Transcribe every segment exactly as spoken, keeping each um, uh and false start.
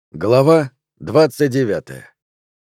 Глава двадцать девятая.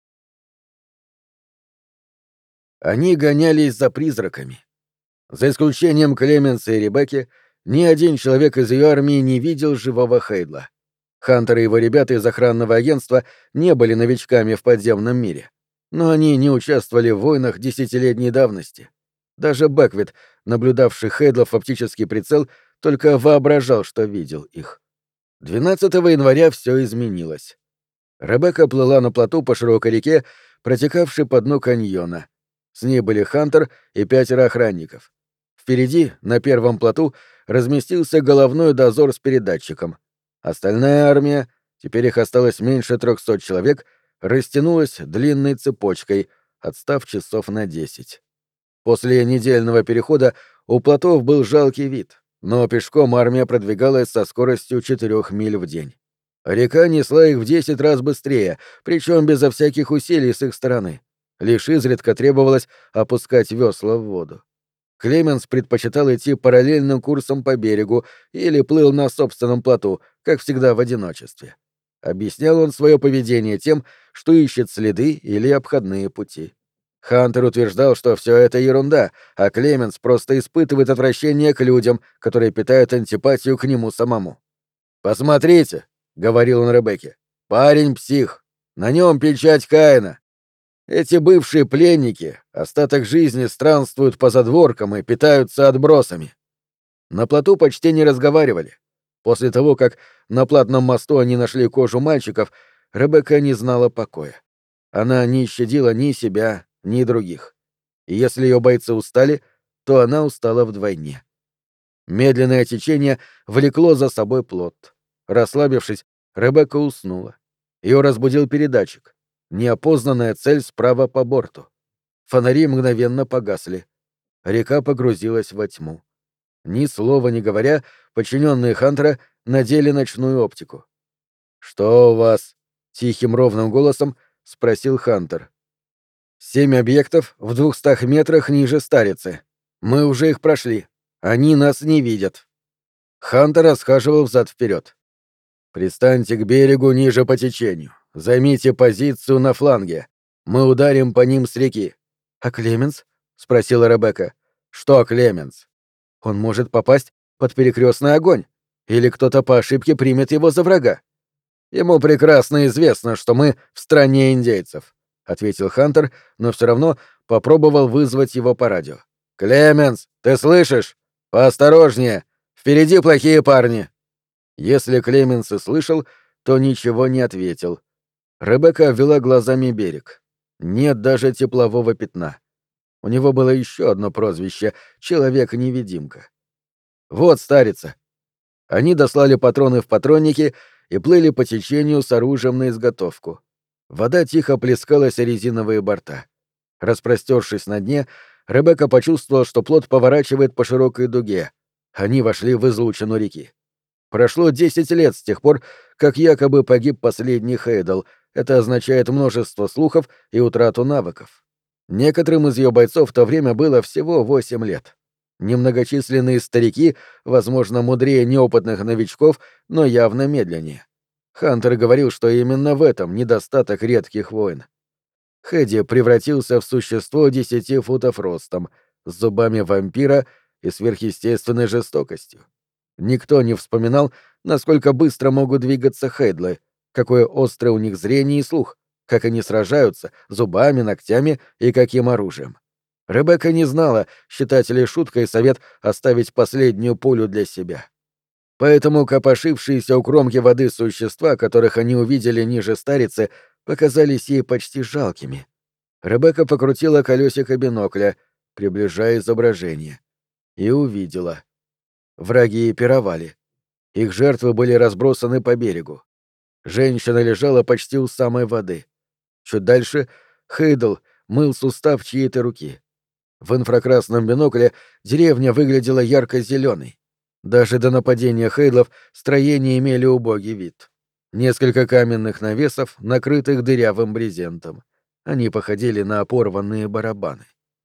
Они гонялись за призраками. За исключением Клеменса и Ребекки, ни один человек из ее армии не видел живого Хейдла. Хантер и его ребята из охранного агентства не были новичками в подземном мире, но они не участвовали в войнах десятилетней давности. Даже Бэквит, наблюдавший Хейдлов в оптический прицел, только воображал, что видел их. двенадцатого января все изменилось. Ребекка плыла на плоту по широкой реке, протекавшей по дну каньона. С ней были Хантер и пятеро охранников. Впереди, на первом плоту, разместился головной дозор с передатчиком. Остальная армия, теперь их осталось меньше трехсот человек, растянулась длинной цепочкой, отстав часов на десять. После недельного перехода у плотов был жалкий вид, но пешком армия продвигалась со скоростью четырех миль в день. Река несла их в десять раз быстрее, причем безо всяких усилий с их стороны. Лишь изредка требовалось опускать весла в воду. Клеменс предпочитал идти параллельным курсом по берегу или плыл на собственном плоту, как всегда в одиночестве. Объяснял он свое поведение тем, что ищет следы или обходные пути. Хантер утверждал, что все это ерунда, а Клеменс просто испытывает отвращение к людям, которые питают антипатию к нему самому. «Посмотрите», — говорил он Ребекке, — «парень псих. На нем печать Каина. Эти бывшие пленники остаток жизни странствуют по задворкам и питаются отбросами». На плоту почти не разговаривали. После того, как на платном мосту они нашли кожу мальчиков, Ребекка не знала покоя. Она не щадила ни себя, ни других. И если ее бойцы устали, то она устала вдвойне. Медленное течение влекло за собой плот. Расслабившись, Ребекка уснула. Ее разбудил передатчик. Неопознанная цель справа по борту. Фонари мгновенно погасли. Река погрузилась во тьму. Ни слова не говоря, подчиненные Хантера надели ночную оптику. «Что у вас?» — тихим ровным голосом спросил Хантер. «Семь объектов в двухстах метрах ниже Старицы. Мы уже их прошли. Они нас не видят». Хантер расхаживал взад-вперед. «Пристаньте к берегу ниже по течению. Займите позицию на фланге. Мы ударим по ним с реки». «А Клеменс?» — спросила Ребекка. «Что Клеменс?» «Он может попасть под перекрестный огонь. Или кто-то по ошибке примет его за врага». «Ему прекрасно известно, что мы в стране индейцев», — ответил Хантер, но все равно попробовал вызвать его по радио. «Клеменс, ты слышишь? Поосторожнее. Впереди плохие парни». Если Клеменс и слышал, то ничего не ответил. Ребекка обвела глазами берег. Нет даже теплового пятна. У него было еще одно прозвище — Человек-невидимка. «Вот Старица». Они дослали патроны в патронники и плыли по течению с оружием на изготовку. Вода тихо плескалась о резиновые борта. Распростершись на дне, Ребекка почувствовала, что плот поворачивает по широкой дуге. Они вошли в излучину реки. Прошло десять лет с тех пор, как якобы погиб последний Хейдл. Это означает множество слухов и утрату навыков. Некоторым из ее бойцов в то время было всего восемь лет. Немногочисленные старики, возможно, мудрее неопытных новичков, но явно медленнее. Хантер говорил, что именно в этом недостаток редких войн. Хэдди превратился в существо десяти футов ростом, с зубами вампира и сверхъестественной жестокостью. Никто не вспоминал, насколько быстро могут двигаться Хейдлы, какое острое у них зрение и слух, как они сражаются зубами, ногтями и каким оружием. Ребекка не знала, считать ли шуткой совет оставить последнюю пулю для себя. Поэтому копошившиеся у кромки воды существа, которых они увидели ниже Старицы, показались ей почти жалкими. Ребекка покрутила колесико бинокля, приближая изображение, и увидела. Враги пировали. Их жертвы были разбросаны по берегу. Женщина лежала почти у самой воды. Чуть дальше Хейдл мыл сустав чьей-то руки. В инфракрасном бинокле деревня выглядела ярко-зеленой. Даже до нападения Хейдлов строения имели убогий вид. Несколько каменных навесов, накрытых дырявым брезентом. Они походили на порванные барабаны.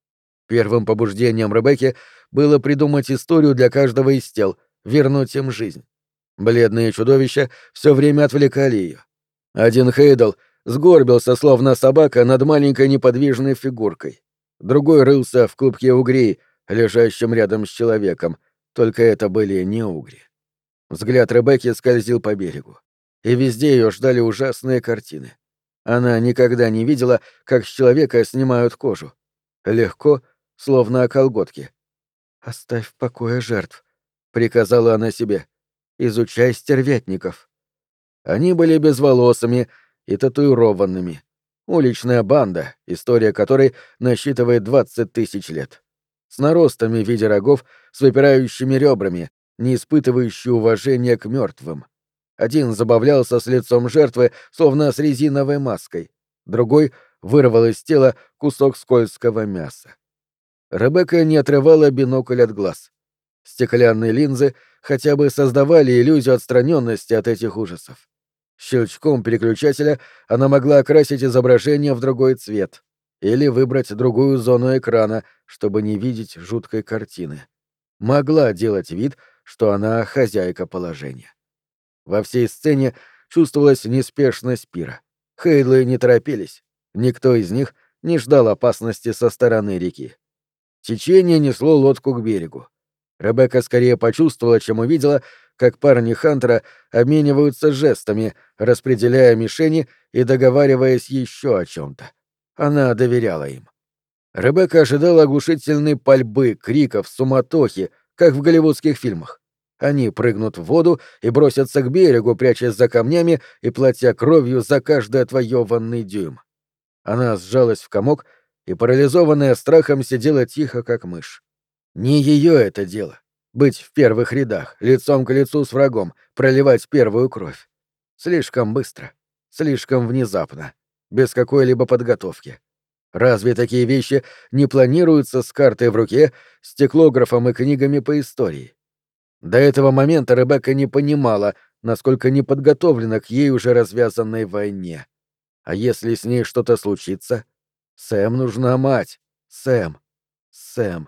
Первым побуждением Ребекки было придумать историю для каждого из тел, вернуть им жизнь. Бледные чудовища все время отвлекали ее. Один Хейдл сгорбился, словно собака, над маленькой неподвижной фигуркой. Другой рылся в клубке угрей, лежащем рядом с человеком, только это были не угри. Взгляд Ребекки скользил по берегу. И везде ее ждали ужасные картины. Она никогда не видела, как с человека снимают кожу. Легко, словно о колготке. «Оставь в покое жертв», — приказала она себе. «Изучай стервятников». Они были безволосыми и татуированными. Уличная банда, история которой насчитывает двадцать тысяч лет. С наростами в виде рогов, с выпирающими ребрами, не испытывающие уважения к мертвым. Один забавлялся с лицом жертвы, словно с резиновой маской. Другой вырвал из тела кусок скользкого мяса. Ребекка не отрывала бинокль от глаз. Стеклянные линзы хотя бы создавали иллюзию отстраненности от этих ужасов. Щелчком переключателя она могла окрасить изображение в другой цвет или выбрать другую зону экрана, чтобы не видеть жуткой картины. Могла делать вид, что она хозяйка положения. Во всей сцене чувствовалась неспешность пира. Хейдлы не торопились. Никто из них не ждал опасности со стороны реки. Течение несло лодку к берегу. Ребекка скорее почувствовала, чем увидела, как парни Хантера обмениваются жестами, распределяя мишени и договариваясь еще о чем-то. Она доверяла им. Ребекка ожидала оглушительной пальбы, криков, суматохи, как в голливудских фильмах. Они прыгнут в воду и бросятся к берегу, прячась за камнями и платя кровью за каждый отвоеванный дюйм. Она сжалась в комок и, парализованная страхом, сидела тихо, как мышь. Не ее это дело — быть в первых рядах, лицом к лицу с врагом, проливать первую кровь. Слишком быстро, слишком внезапно, без какой-либо подготовки. Разве такие вещи не планируются с картой в руке, стеклографом и книгами по истории? До этого момента Ребекка не понимала, насколько не подготовлена к ей уже развязанной войне. А если с ней что-то случится? Сэм нужна мать. Сэм. Сэм.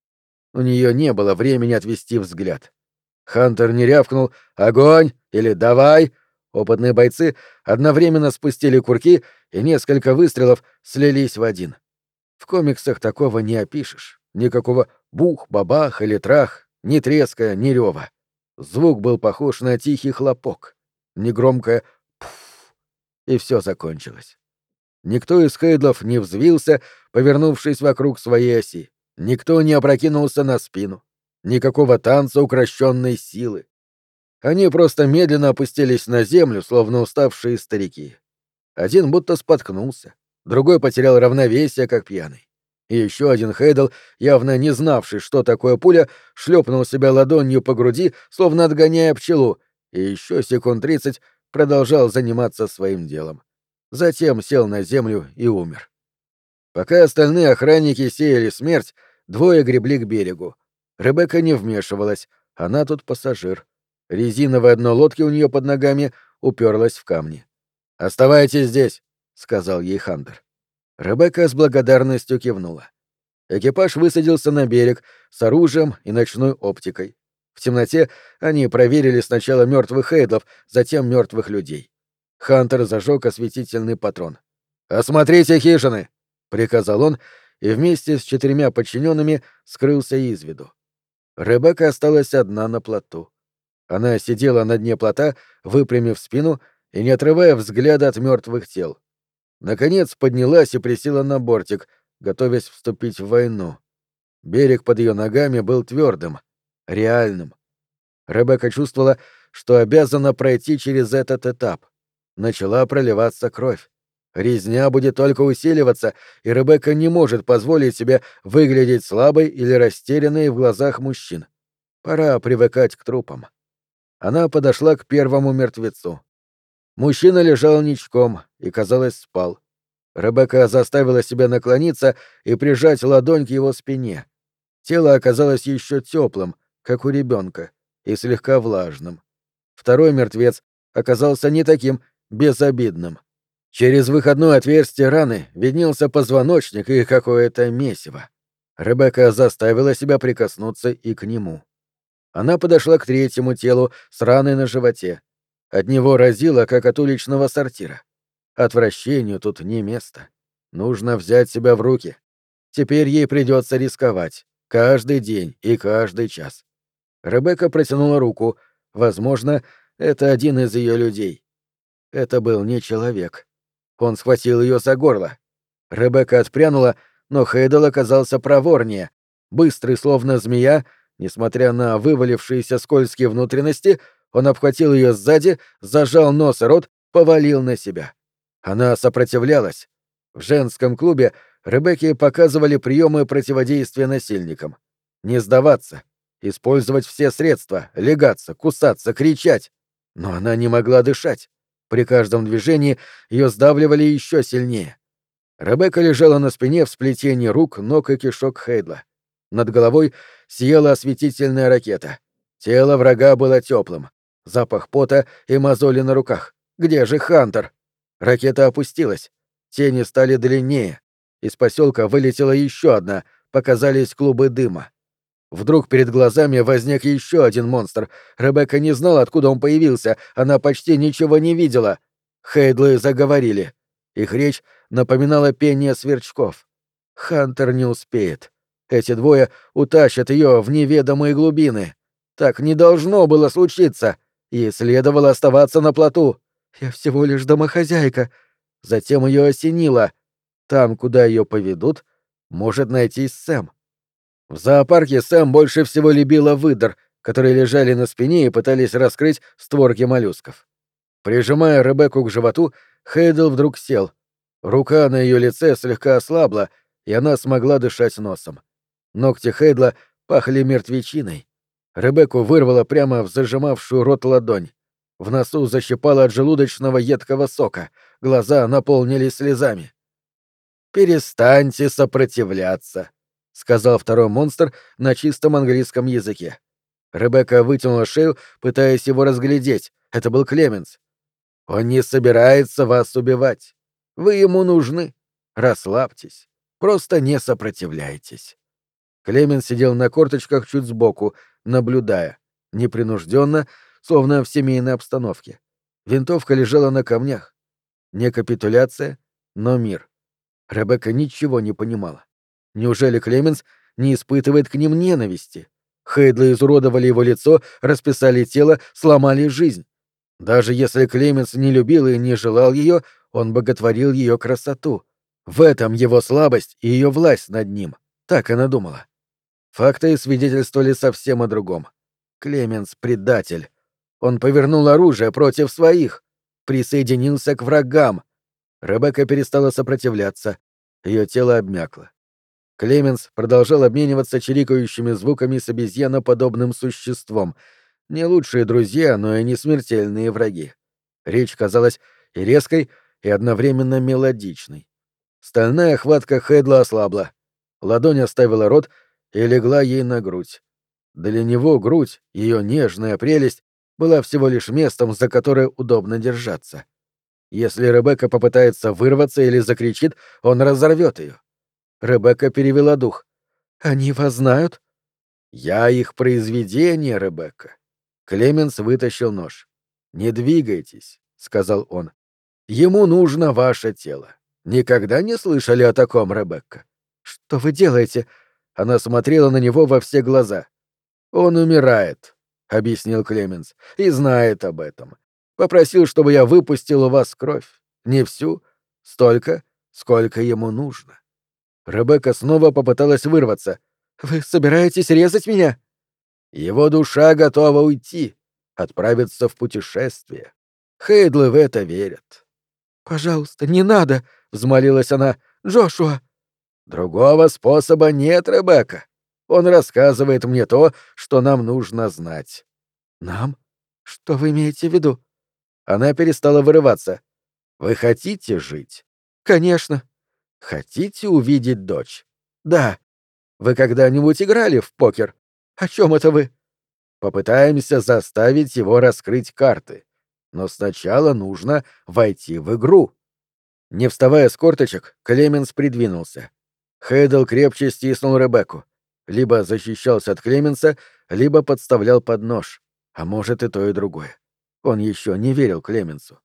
У нее не было времени отвести взгляд. Хантер не рявкнул «Огонь!» или «Давай!». Опытные бойцы одновременно спустили курки, и несколько выстрелов слились в один. В комиксах такого не опишешь. Никакого бух, бабах или трах, ни треска, ни рева. Звук был похож на тихий хлопок. Негромкое «пф», и все закончилось. Никто из Хейдлов не взвился, повернувшись вокруг своей оси. Никто не опрокинулся на спину. Никакого танца укрощенной силы. Они просто медленно опустились на землю, словно уставшие старики. Один будто споткнулся, другой потерял равновесие, как пьяный. И еще один Хейдл, явно не знавший, что такое пуля, шлепнул себя ладонью по груди, словно отгоняя пчелу, и еще секунд тридцать продолжал заниматься своим делом. Затем сел на землю и умер. Пока остальные охранники сеяли смерть, двое гребли к берегу. Ребекка не вмешивалась, она тут пассажир. Резиновое дно лодки у нее под ногами уперлось в камни. «Оставайтесь здесь», — сказал ей Хантер. Ребекка с благодарностью кивнула. Экипаж высадился на берег с оружием и ночной оптикой. В темноте они проверили сначала мертвых Хейдлов, затем мертвых людей. Хантер зажег осветительный патрон. «Осмотрите хижины!» — приказал он, и вместе с четырьмя подчиненными скрылся из виду. Ребекка осталась одна на плоту. Она сидела на дне плота, выпрямив спину и не отрывая взгляда от мертвых тел. Наконец поднялась и присела на бортик, готовясь вступить в войну. Берег под ее ногами был твердым, реальным. Ребекка чувствовала, что обязана пройти через этот этап. Начала проливаться кровь. Резня будет только усиливаться, и Ребекка не может позволить себе выглядеть слабой или растерянной в глазах мужчин. Пора привыкать к трупам. Она подошла к первому мертвецу. Мужчина лежал ничком и, казалось, спал. Ребекка заставила себя наклониться и прижать ладонь к его спине. Тело оказалось еще теплым, как у ребенка, и слегка влажным. Второй мертвец оказался не таким безобидным. Через выходное отверстие раны виднелся позвоночник и какое-то месиво. Ребекка заставила себя прикоснуться и к нему. Она подошла к третьему телу с раной на животе. От него разило, как от уличного сортира. Отвращению тут не место. Нужно взять себя в руки. Теперь ей придется рисковать. Каждый день и каждый час. Ребекка протянула руку. Возможно, это один из ее людей. Это был не человек. Он схватил ее за горло. Ребекка отпрянула, но Хейдл оказался проворнее. Быстрый, словно змея, несмотря на вывалившиеся скользкие внутренности, он обхватил ее сзади, зажал нос и рот, повалил на себя. Она сопротивлялась. В женском клубе Ребекке показывали приемы противодействия насильникам. Не сдаваться, использовать все средства, легаться, кусаться, кричать. Но она не могла дышать. При каждом движении ее сдавливали еще сильнее. Ребекка лежала на спине в сплетении рук, ног и кишок Хейдла. Над головой сияла осветительная ракета. Тело врага было теплым. Запах пота и мозоли на руках. Где же Хантер? Ракета опустилась. Тени стали длиннее. Из поселка вылетела еще одна, показались клубы дыма. Вдруг перед глазами возник еще один монстр. Ребекка не знала, откуда он появился, она почти ничего не видела. Хейдлы заговорили. Их речь напоминала пение сверчков. Хантер не успеет. Эти двое утащат ее в неведомые глубины. Так не должно было случиться. Ей следовало оставаться на плоту. Я всего лишь домохозяйка. Затем ее осенило. Там, куда ее поведут, может найтись Сэм. В зоопарке Сэм больше всего любила выдр, которые лежали на спине и пытались раскрыть створки моллюсков. Прижимая Ребекку к животу, Хейдл вдруг сел. Рука на ее лице слегка ослабла, и она смогла дышать носом. Ногти Хейдла пахли мертвечиной. Ребекку вырвало прямо в зажимавшую рот ладонь. В носу защипало от желудочного едкого сока, глаза наполнились слезами. «Перестаньте сопротивляться», — сказал второй монстр на чистом английском языке. Ребекка вытянула шею, пытаясь его разглядеть. Это был Клеменс. «Он не собирается вас убивать. Вы ему нужны. Расслабьтесь. Просто не сопротивляйтесь». Клеменс сидел на корточках чуть сбоку, наблюдая, непринужденно, словно в семейной обстановке. Винтовка лежала на камнях. Не капитуляция, но мир. Ребекка ничего не понимала. Неужели Клеменс не испытывает к ним ненависти? Хейдлы изуродовали его лицо, расписали тело, сломали жизнь. Даже если Клеменс не любил и не желал ее, он боготворил ее красоту. В этом его слабость и ее власть над ним. Так она думала. Факты свидетельствовали совсем о другом. Клеменс — предатель. Он повернул оружие против своих. Присоединился к врагам. Ребекка перестала сопротивляться. Ее тело обмякло. Клеменс продолжал обмениваться чирикающими звуками с обезьяноподобным существом. Не лучшие друзья, но и не смертельные враги. Речь казалась и резкой, и одновременно мелодичной. Стальная хватка Хейдла ослабла. Ладонь оставила рот и легла ей на грудь. Для него грудь, ее нежная прелесть, была всего лишь местом, за которое удобно держаться. Если Ребекка попытается вырваться или закричит, он разорвет ее. Ребекка перевела дух. «Они вас знают?» «Я их произведение, Ребекка». Клеменс вытащил нож. «Не двигайтесь», — сказал он. «Ему нужно ваше тело. Никогда не слышали о таком, Ребекка?» «Что вы делаете?» Она смотрела на него во все глаза. «Он умирает», — объяснил Клеменс, — «и знает об этом. Попросил, чтобы я выпустил у вас кровь. Не всю, столько, сколько ему нужно». Ребекка снова попыталась вырваться. «Вы собираетесь резать меня?» «Его душа готова уйти, отправиться в путешествие. Хейдлы в это верят». «Пожалуйста, не надо!» — взмолилась она. «Джошуа!» «Другого способа нет, Ребекка. Он рассказывает мне то, что нам нужно знать». «Нам? Что вы имеете в виду?» Она перестала вырываться. «Вы хотите жить?» «Конечно». «Хотите увидеть дочь?» «Да». «Вы когда-нибудь играли в покер?» «О чем это вы?» «Попытаемся заставить его раскрыть карты. Но сначала нужно войти в игру». Не вставая с корточек, Клеменс придвинулся. Хейдл крепче стиснул Ребекку. Либо защищался от Клеменса, либо подставлял под нож. А может, и то, и другое. Он еще не верил Клеменсу.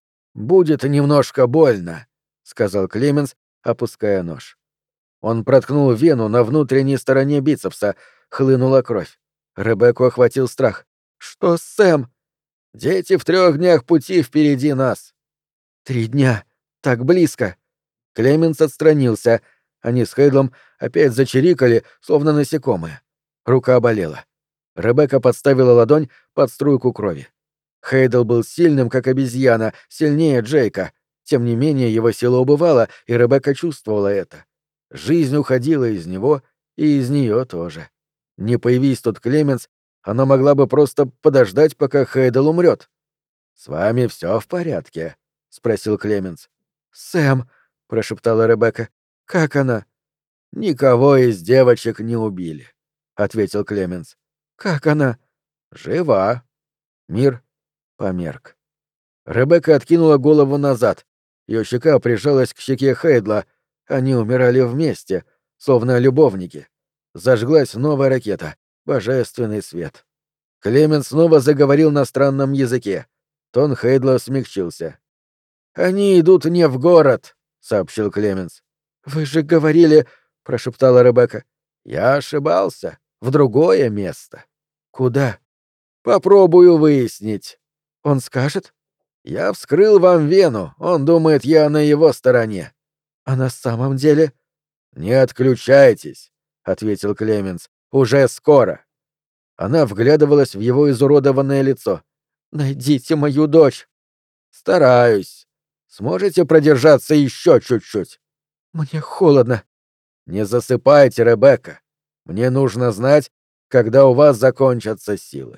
«Будет немножко больно», — сказал Клеменс, опуская нож. Он проткнул вену на внутренней стороне бицепса, хлынула кровь. Ребекку охватил страх. «Что с Сэм?» «Дети в трех днях пути впереди нас». «Три дня. Так близко». Клеменс отстранился. Они с Хейдлом опять зачирикали, словно насекомые. Рука болела. Ребекка подставила ладонь под струйку крови. Хейдл был сильным, как обезьяна, сильнее Джейка. Тем не менее, его сила убывала, и Ребекка чувствовала это. Жизнь уходила из него, и из нее тоже. Не появись тут Клеменс, она могла бы просто подождать, пока Хейдл умрет. «С вами все в порядке?» — спросил Клеменс. «Сэм», — прошептала Ребекка, — «как она?» «Никого из девочек не убили», — ответил Клеменс. «Как она?» «Жива». Мир померк. Ребекка откинула голову назад. Ее щека прижалась к щеке Хейдла. Они умирали вместе, словно любовники. Зажглась новая ракета. Божественный свет. Клеменс снова заговорил на странном языке. Тон Хейдла смягчился. «Они идут не в город», — сообщил Клеменс. «Вы же говорили...» — прошептала Ребекка. «Я ошибался. В другое место». «Куда?» «Попробую выяснить». «Он скажет?» «Я вскрыл вам вену. Он думает, я на его стороне». «А на самом деле...» «Не отключайтесь», — ответил Клеменс. «Уже скоро». Она вглядывалась в его изуродованное лицо. «Найдите мою дочь». «Стараюсь. Сможете продержаться еще чуть-чуть?» «Мне холодно». «Не засыпайте, Ребекка. Мне нужно знать, когда у вас закончатся силы».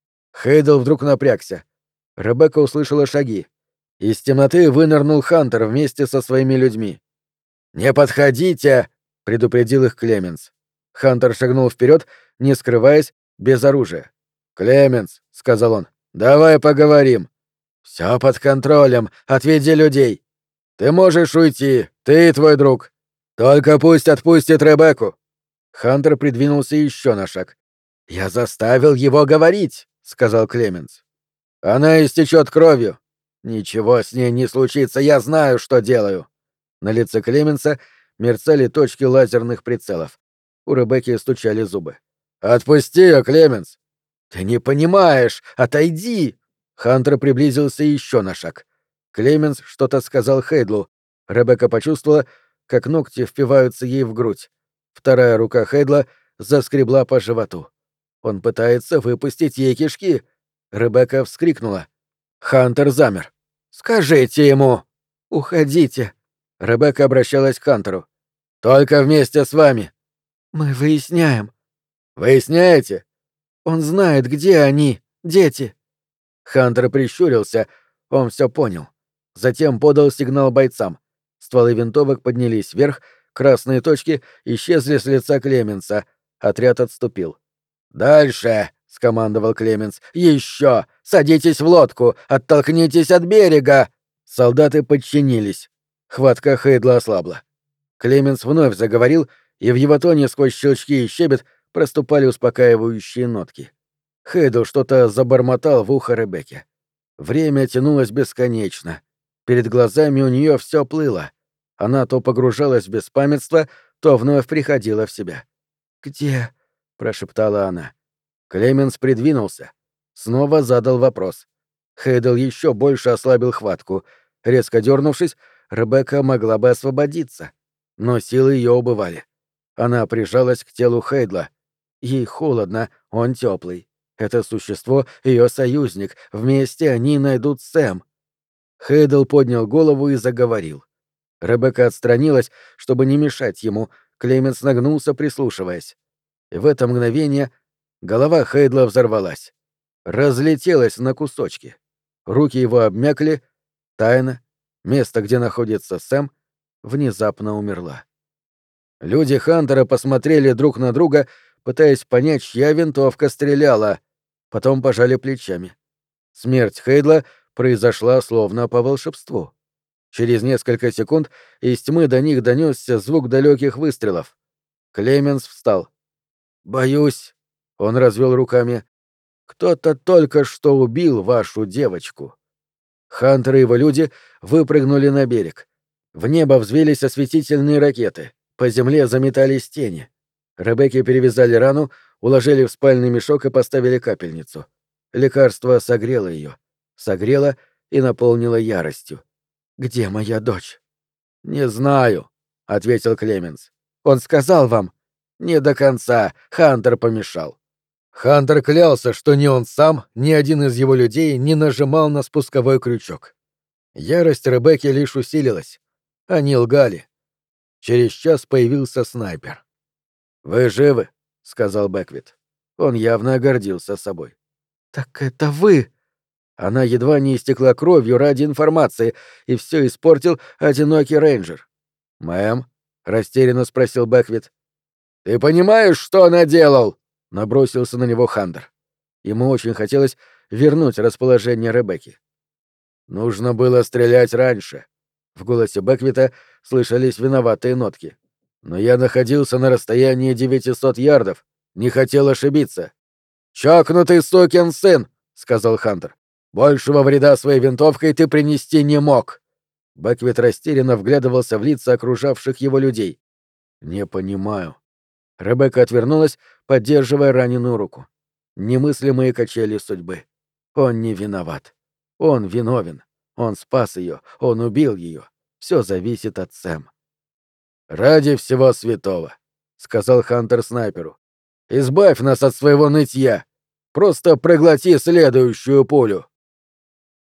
Хейдл вдруг напрягся. Ребекка услышала шаги. Из темноты вынырнул Хантер вместе со своими людьми. «Не подходите!» — предупредил их Клеменс. Хантер шагнул вперед, не скрываясь, без оружия. «Клеменс», — сказал он, — «давай поговорим». «Все под контролем. Отведи людей. Ты можешь уйти, ты и твой друг. Только пусть отпустит Ребекку». Хантер придвинулся еще на шаг. «Я заставил его говорить», — сказал Клеменс. «Она истечет кровью. Ничего с ней не случится, я знаю, что делаю». На лице Клеменса мерцали точки лазерных прицелов. У Ребекки стучали зубы. «Отпусти ее, Клеменс!» «Ты не понимаешь! Отойди!» Хантер приблизился еще на шаг. Клеменс что-то сказал Хейдлу. Ребекка почувствовала, как ногти впиваются ей в грудь. Вторая рука Хейдла заскребла по животу. Он пытается выпустить ей кишки. Ребекка вскрикнула. Хантер замер. «Скажите ему!» «Уходите!» Ребекка обращалась к Хантеру. «Только вместе с вами!» «Мы выясняем». «Выясняете?» «Он знает, где они, дети». Хантер прищурился. Он все понял. Затем подал сигнал бойцам. Стволы винтовок поднялись вверх, красные точки исчезли с лица Клеменса. Отряд отступил. «Дальше!» — скомандовал Клеменс. «Еще! Садитесь в лодку! Оттолкнитесь от берега!» Солдаты подчинились. Хватка Хейдла ослабла. Клеменс вновь заговорил, и в его тоне сквозь щелчки и щебет проступали успокаивающие нотки. Хейдл что-то забормотал в ухо Ребекке. Время тянулось бесконечно. Перед глазами у нее все плыло. Она то погружалась в беспамятство, то вновь приходила в себя. «Где?» — прошептала она. Клеменс придвинулся. Снова задал вопрос. Хейдл еще больше ослабил хватку. Резко дернувшись, Ребекка могла бы освободиться. Но силы ее убывали. Она прижалась к телу Хейдла. Ей холодно, он теплый. Это существо — ее союзник. Вместе они найдут Сэм. Хейдл поднял голову и заговорил. Ребекка отстранилась, чтобы не мешать ему. Клеменс нагнулся, прислушиваясь. И в это мгновение голова Хейдла взорвалась. Разлетелась на кусочки. Руки его обмякли. Тайна, место, где находится Сэм, внезапно умерла. Люди Хантера посмотрели друг на друга, пытаясь понять, чья винтовка стреляла. Потом пожали плечами. Смерть Хейдла произошла словно по волшебству. Через несколько секунд из тьмы до них донесся звук далеких выстрелов. Клеменс встал. «Боюсь», — он развел руками, Кто-то только что убил вашу девочку». Хантер и его люди выпрыгнули на берег. В небо взвились осветительные ракеты, по земле заметались тени. Ребекке перевязали рану, уложили в спальный мешок и поставили капельницу. Лекарство согрело ее, согрело и наполнило яростью. «Где моя дочь?» «Не знаю», — ответил Клеменс. «Он сказал вам?» «Не до конца. Хантер помешал». Хантер клялся, что ни он сам, ни один из его людей не нажимал на спусковой крючок. Ярость Ребекки лишь усилилась. Они лгали. Через час появился снайпер. «Вы живы?» — сказал Бэквит. Он явно гордился собой. «Так это вы!» Она едва не истекла кровью ради информации, и все испортил одинокий рейнджер. «Мэм?» — растерянно спросил Бэквит. «Ты понимаешь, что она делал?» — набросился на него Хантер. Ему очень хотелось вернуть расположение Ребекки. «Нужно было стрелять раньше». В голосе Бэквита слышались виноватые нотки. «Но я находился на расстоянии девятисот ярдов, не хотел ошибиться». «Чокнутый сукин сын!» — сказал Хантер. «Большего вреда своей винтовкой ты принести не мог». Бэквит растерянно вглядывался в лица окружавших его людей. «Не понимаю». Ребекка отвернулась, поддерживая раненую руку. Немыслимые качели судьбы. Он не виноват. Он виновен. Он спас ее. Он убил ее. Все зависит от Сэм. «Ради всего святого», — сказал Хантер снайперу. «Избавь нас от своего нытья. Просто проглоти следующую пулю».